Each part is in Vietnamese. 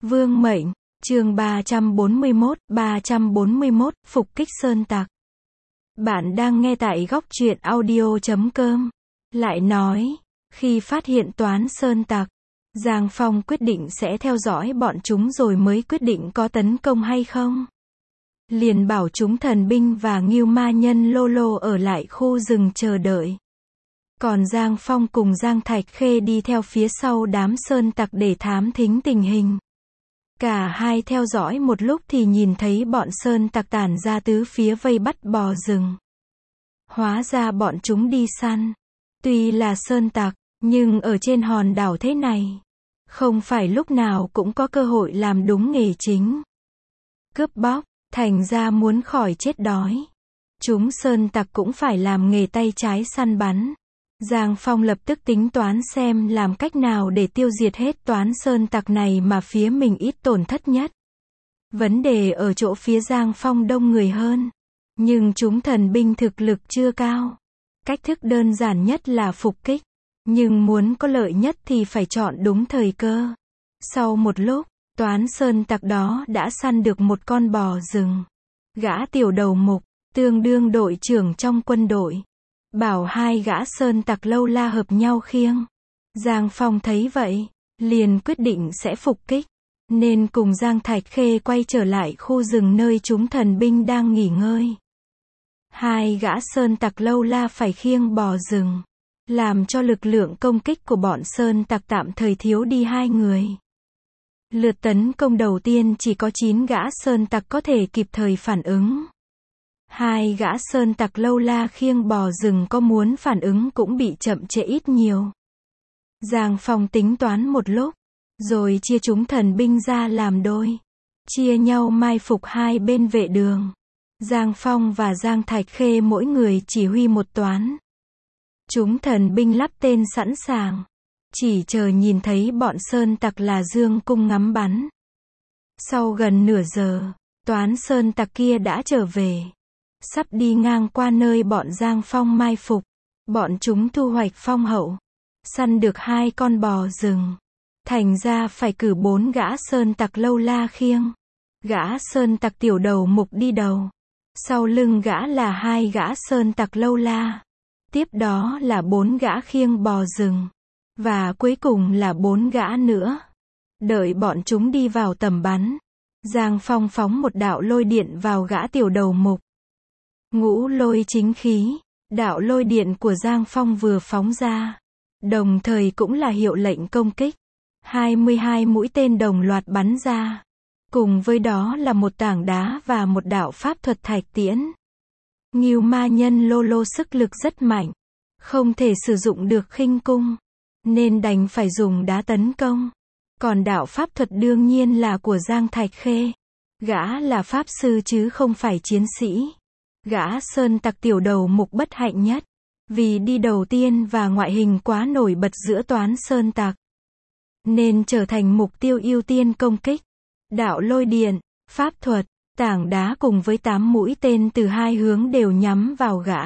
Vương mệnh, chương 341, phục kích sơn tặc. Bạn đang nghe tại góc truyện audio.com. Lại nói, khi phát hiện toán sơn tặc, Giang Phong quyết định sẽ theo dõi bọn chúng rồi mới quyết định có tấn công hay không. Liền bảo chúng thần binh và Ngưu Ma Nhân Lô Lô ở lại khu rừng chờ đợi. Còn Giang Phong cùng Giang Thạch Khê đi theo phía sau đám sơn tặc để thám thính tình hình. Cả hai theo dõi một lúc thì nhìn thấy bọn sơn tặc tản ra tứ phía vây bắt bò rừng. Hóa ra bọn chúng đi săn. Tuy là sơn tặc, nhưng ở trên hòn đảo thế này, không phải lúc nào cũng có cơ hội làm đúng nghề chính. Cướp bóc, thành ra muốn khỏi chết đói. Chúng sơn tặc cũng phải làm nghề tay trái săn bắn. Giang Phong lập tức tính toán xem làm cách nào để tiêu diệt hết toán sơn tặc này mà phía mình ít tổn thất nhất. Vấn đề ở chỗ phía Giang Phong đông người hơn, nhưng chúng thần binh thực lực chưa cao. Cách thức đơn giản nhất là phục kích, nhưng muốn có lợi nhất thì phải chọn đúng thời cơ. Sau một lúc, toán sơn tặc đó đã săn được một con bò rừng. Gã tiểu đầu mục, tương đương đội trưởng trong quân đội, bảo hai gã sơn tặc lâu la hợp nhau khiêng. Giang Phong thấy vậy, liền quyết định sẽ phục kích, nên cùng Giang Thạch Khê quay trở lại khu rừng nơi chúng thần binh đang nghỉ ngơi. Hai gã sơn tặc lâu la phải khiêng bò rừng, làm cho lực lượng công kích của bọn sơn tặc tạm thời thiếu đi 2 người. Lượt tấn công đầu tiên chỉ có 9 gã sơn tặc có thể kịp thời phản ứng. Hai gã sơn tặc lâu la khiêng bò rừng có muốn phản ứng cũng bị chậm trễ ít nhiều. Giang Phong tính toán một lúc, rồi chia chúng thần binh ra làm đôi, chia nhau mai phục hai bên vệ đường. Giang Phong và Giang Thạch Khê mỗi người chỉ huy một toán. Chúng thần binh lắp tên sẵn sàng, chỉ chờ nhìn thấy bọn sơn tặc là dương cung ngắm bắn. Sau gần nửa giờ, toán sơn tặc kia đã trở về. Sắp đi ngang qua nơi bọn Giang Phong mai phục, bọn chúng thu hoạch phong hậu, săn được 2 con bò rừng. Thành ra phải cử 4 gã sơn tặc lâu la khiêng. Gã sơn tặc tiểu đầu mục đi đầu. Sau lưng gã là 2 gã sơn tặc lâu la. Tiếp đó là 4 gã khiêng bò rừng. Và cuối cùng là 4 gã nữa. Đợi bọn chúng đi vào tầm bắn, Giang Phong phóng một đạo lôi điện vào gã tiểu đầu mục. Ngũ lôi chính khí, đạo lôi điện của Giang Phong vừa phóng ra, đồng thời cũng là hiệu lệnh công kích. 22 mũi tên đồng loạt bắn ra. Cùng với đó là một tảng đá và một đạo pháp thuật thạch tiễn. Ngưu Ma Nhân Lô Lô sức lực rất mạnh, không thể sử dụng được khinh cung, nên đành phải dùng đá tấn công. Còn đạo pháp thuật đương nhiên là của Giang Thạch Khê. Gã là pháp sư chứ không phải chiến sĩ. Gã sơn tặc tiểu đầu mục bất hạnh nhất, vì đi đầu tiên và ngoại hình quá nổi bật giữa toán sơn tặc, nên trở thành mục tiêu ưu tiên công kích. Đạo lôi điện, pháp thuật, tảng đá cùng với 8 mũi tên từ 2 hướng đều nhắm vào gã.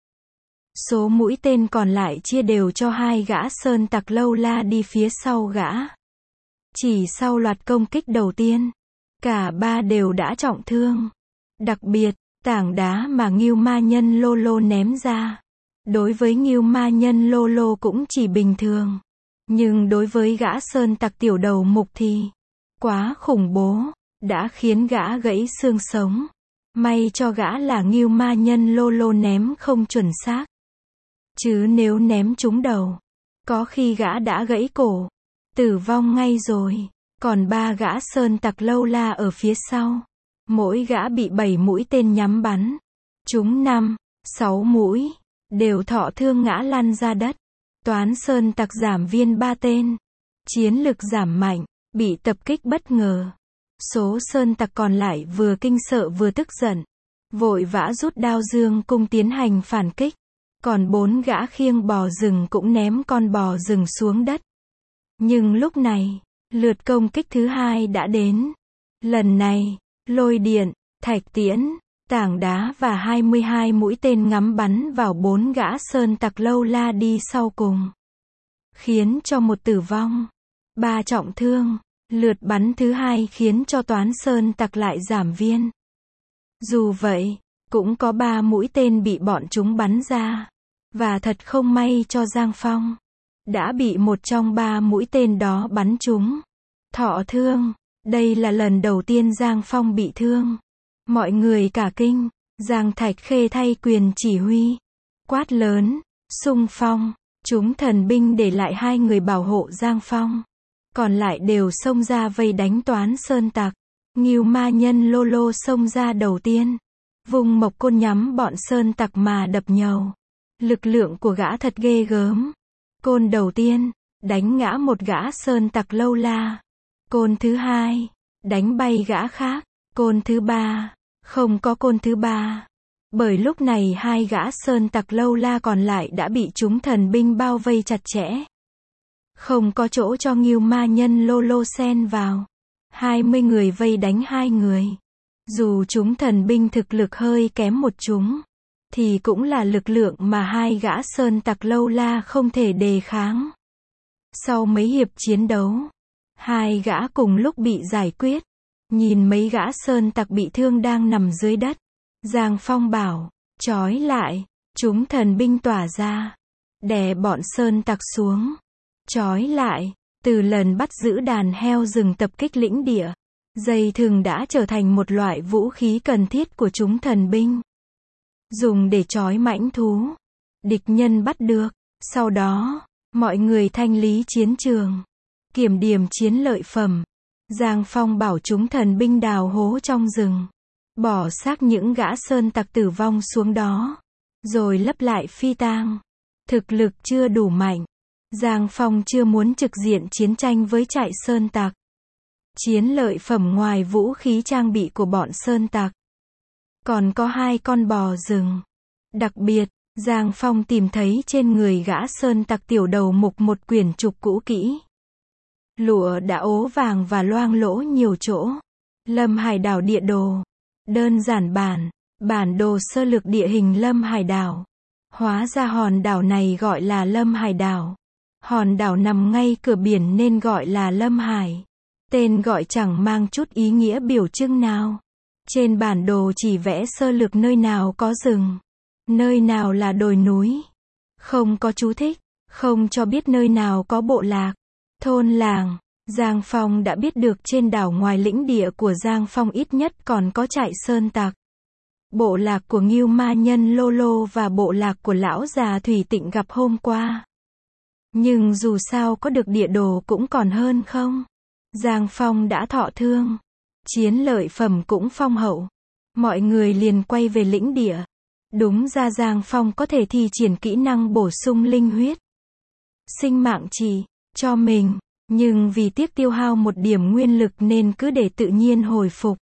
Số mũi tên còn lại chia đều cho 2 gã sơn tặc lâu la đi phía sau gã. Chỉ sau loạt công kích đầu tiên, cả 3 đều đã trọng thương. Đặc biệt, tảng đá mà Ngưu Ma Nhân Lô Lô ném ra, đối với Ngưu Ma Nhân Lô Lô cũng chỉ bình thường, nhưng đối với gã sơn tặc tiểu đầu mục thì quá khủng bố, đã khiến gã gãy xương sống. May cho gã là Ngưu Ma Nhân Lô Lô ném không chuẩn xác, chứ nếu ném trúng đầu, có khi gã đã gãy cổ, tử vong ngay rồi. Còn 3 gã sơn tặc lâu la ở phía sau, mỗi gã bị 7 mũi tên nhắm bắn, trúng 5, 6 mũi, đều thọ thương ngã lăn ra đất. Toán sơn tặc giảm viên 3 tên, chiến lực giảm mạnh, bị tập kích bất ngờ. Số sơn tặc còn lại vừa kinh sợ vừa tức giận, vội vã rút đao dương cung tiến hành phản kích. Còn 4 gã khiêng bò rừng cũng ném con bò rừng xuống đất. Nhưng lúc này, lượt công kích thứ 2 đã đến. Lần này, lôi điện, thạch tiễn, tảng đá và 22 mũi tên ngắm bắn vào 4 gã sơn tặc lâu la đi sau cùng, khiến cho 1 tử vong, 3 trọng thương. Lượt bắn thứ hai khiến cho Toán Sơn Tặc lại giảm viên. Dù vậy, cũng có 3 mũi tên bị bọn chúng bắn ra. Và thật không may cho Giang Phong. Đã bị một trong 3 mũi tên đó bắn trúng. Thọ thương. Đây là lần đầu tiên Giang Phong bị thương. Mọi người cả kinh. Giang Thạch Khê thay quyền chỉ huy. Quát lớn. Xung phong. Chúng thần binh để lại 2 người bảo hộ Giang Phong. Còn lại đều xông ra vây đánh Toán Sơn Tặc. Ngưu Ma Nhân Lô Lô xông ra đầu tiên. Vùng mộc côn nhắm bọn Sơn Tặc mà đập nhầu. Lực lượng của gã thật ghê gớm. Côn đầu tiên, đánh ngã một gã Sơn Tặc lâu la. Côn thứ hai, đánh bay gã khác. Côn thứ ba, không có côn thứ ba. Bởi lúc này 2 gã Sơn Tặc lâu la còn lại đã bị chúng thần binh bao vây chặt chẽ. Không có chỗ cho Ngưu Ma Nhân Lô Lô xen vào. 20 người vây đánh 2 người. Dù chúng thần binh thực lực hơi kém một chúng, thì cũng là lực lượng mà 2 gã Sơn Tặc lâu la không thể đề kháng. Sau mấy hiệp chiến đấu, 2 gã cùng lúc bị giải quyết. Nhìn mấy gã Sơn Tặc bị thương đang nằm dưới đất, Giang Phong bảo, trói lại, chúng thần binh tỏa ra, đè bọn Sơn Tặc xuống, trói lại. Từ lần bắt giữ đàn heo rừng tập kích lĩnh địa, dây thừng đã trở thành một loại vũ khí cần thiết của chúng thần binh. Dùng để trói mãnh thú. Địch nhân bắt được. Sau đó, mọi người thanh lý chiến trường. Kiểm điểm chiến lợi phẩm. Giang Phong bảo chúng thần binh đào hố trong rừng. Bỏ xác những gã Sơn Tặc tử vong xuống đó. Rồi lấp lại phi tang. Thực lực chưa đủ mạnh. Giang Phong chưa muốn trực diện chiến tranh với trại Sơn Tặc. Chiến lợi phẩm ngoài vũ khí trang bị của bọn Sơn Tặc, còn có 2 con bò rừng. Đặc biệt, Giang Phong tìm thấy trên người gã Sơn Tặc tiểu đầu mục một quyển trục cũ kỹ. Lụa đã ố vàng và loang lỗ nhiều chỗ. Lâm Hải đảo địa đồ. Đơn giản bản đồ sơ lược địa hình Lâm Hải đảo. Hóa ra hòn đảo này gọi là Lâm Hải đảo. Hòn đảo nằm ngay cửa biển nên gọi là Lâm Hải. Tên gọi chẳng mang chút ý nghĩa biểu trưng nào. Trên bản đồ chỉ vẽ sơ lược nơi nào có rừng, nơi nào là đồi núi. Không có chú thích, không cho biết nơi nào có bộ lạc, thôn làng. Giang Phong đã biết được trên đảo ngoài lĩnh địa của Giang Phong ít nhất còn có trại Sơn Tặc, bộ lạc của Ngưu Ma Nhân Lô Lô và bộ lạc của lão già Thủy Tịnh gặp hôm qua. Nhưng dù sao có được địa đồ cũng còn hơn không. Giang Phong đã thọ thương. Chiến lợi phẩm cũng phong hậu. Mọi người liền quay về lĩnh địa. Đúng ra Giang Phong có thể thi triển kỹ năng bổ sung linh huyết, sinh mạng trì cho mình. Nhưng vì tiếc tiêu hao một điểm nguyên lực nên cứ để tự nhiên hồi phục.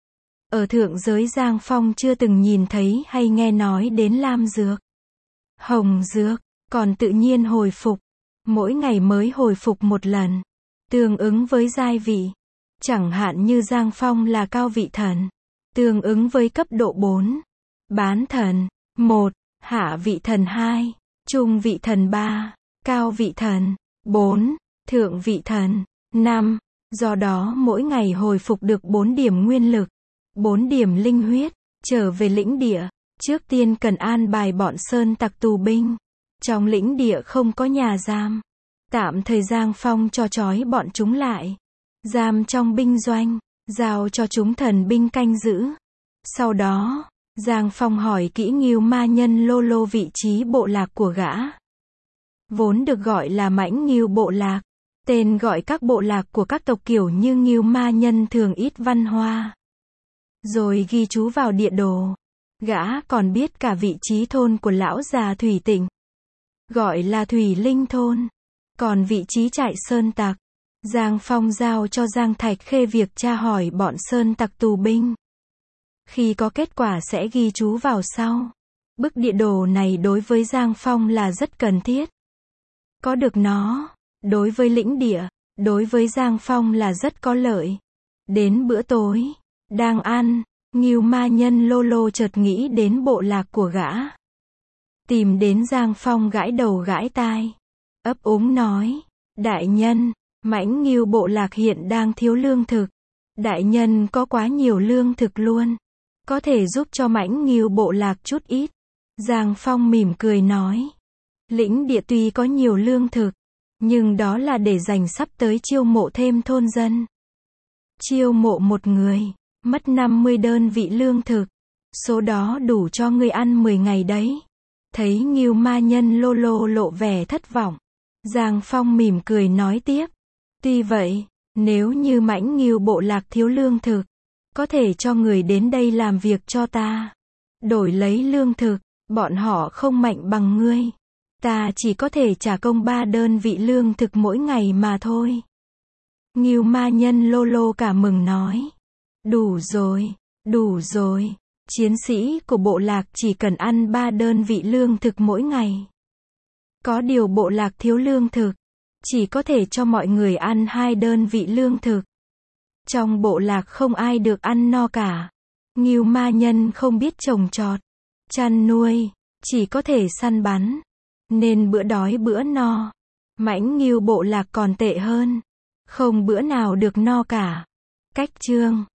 Ở thượng giới Giang Phong chưa từng nhìn thấy hay nghe nói đến lam dược, hồng dược, còn tự nhiên hồi phục. Mỗi ngày mới hồi phục một lần. Tương ứng với giai vị. Chẳng hạn như Giang Phong là cao vị thần. Tương ứng với cấp độ 4. Bán thần 1, hạ vị thần 2, trung vị thần 3, cao vị thần 4, thượng vị thần 5. Do đó mỗi ngày hồi phục được 4 điểm nguyên lực, 4 điểm linh huyết. Trở về lĩnh địa, trước tiên cần an bài bọn Sơn Tặc tù binh. Trong lĩnh địa không có nhà giam. Tạm thời Giang Phong cho trói bọn chúng lại. Giam trong binh doanh, giao cho chúng thần binh canh giữ. Sau đó, Giang Phong hỏi kỹ Ngưu Ma Nhân Lô Lô vị trí bộ lạc của gã. Vốn được gọi là Mãnh Ngưu bộ lạc. Tên gọi các bộ lạc của các tộc kiểu như Ngưu Ma Nhân thường ít văn hoa. Rồi ghi chú vào địa đồ. Gã còn biết cả vị trí thôn của lão già Thủy Tịnh, gọi là Thủy Linh thôn. Còn vị trí trại Sơn Tặc, Giang Phong giao cho Giang Thạch Khê việc tra hỏi bọn Sơn Tặc tù binh. Khi có kết quả sẽ ghi chú vào sau. Bức địa đồ này đối với Giang Phong là rất cần thiết. Có được nó, đối với lĩnh địa, đối với Giang Phong là rất có lợi. Đến bữa tối, đang ăn, Ngưu Ma Nhân Lô Lô chợt nghĩ đến bộ lạc của gã. Tìm đến Giang Phong gãi đầu gãi tai. Ấp úng nói, đại nhân, Mãnh Ngưu bộ lạc hiện đang thiếu lương thực. Đại nhân có quá nhiều lương thực luôn. Có thể giúp cho Mãnh Ngưu bộ lạc chút ít. Giang Phong mỉm cười nói. Lĩnh địa tuy có nhiều lương thực, nhưng đó là để dành sắp tới chiêu mộ thêm thôn dân. Chiêu mộ một người, mất 50 đơn vị lương thực. Số đó đủ cho ngươi ăn 10 ngày đấy. Thấy Ngưu ma nhân Lô lộ vẻ thất vọng. Giang Phong mỉm cười nói tiếp. Tuy vậy, nếu như Mãnh Ngưu bộ lạc thiếu lương thực, có thể cho người đến đây làm việc cho ta. Đổi lấy lương thực, bọn họ không mạnh bằng ngươi. Ta chỉ có thể trả công 3 đơn vị lương thực mỗi ngày mà thôi. Ngưu ma nhân Lô cả mừng nói. Đủ rồi. Chiến sĩ của bộ lạc chỉ cần ăn 3 đơn vị lương thực mỗi ngày. Có điều bộ lạc thiếu lương thực, chỉ có thể cho mọi người ăn 2 đơn vị lương thực. Trong bộ lạc không ai được ăn no cả. Ngưu ma nhân không biết trồng trọt, chăn nuôi, chỉ có thể săn bắn, nên bữa đói bữa no. Mãnh Ngưu bộ lạc còn tệ hơn, không bữa nào được no cả. Cách chương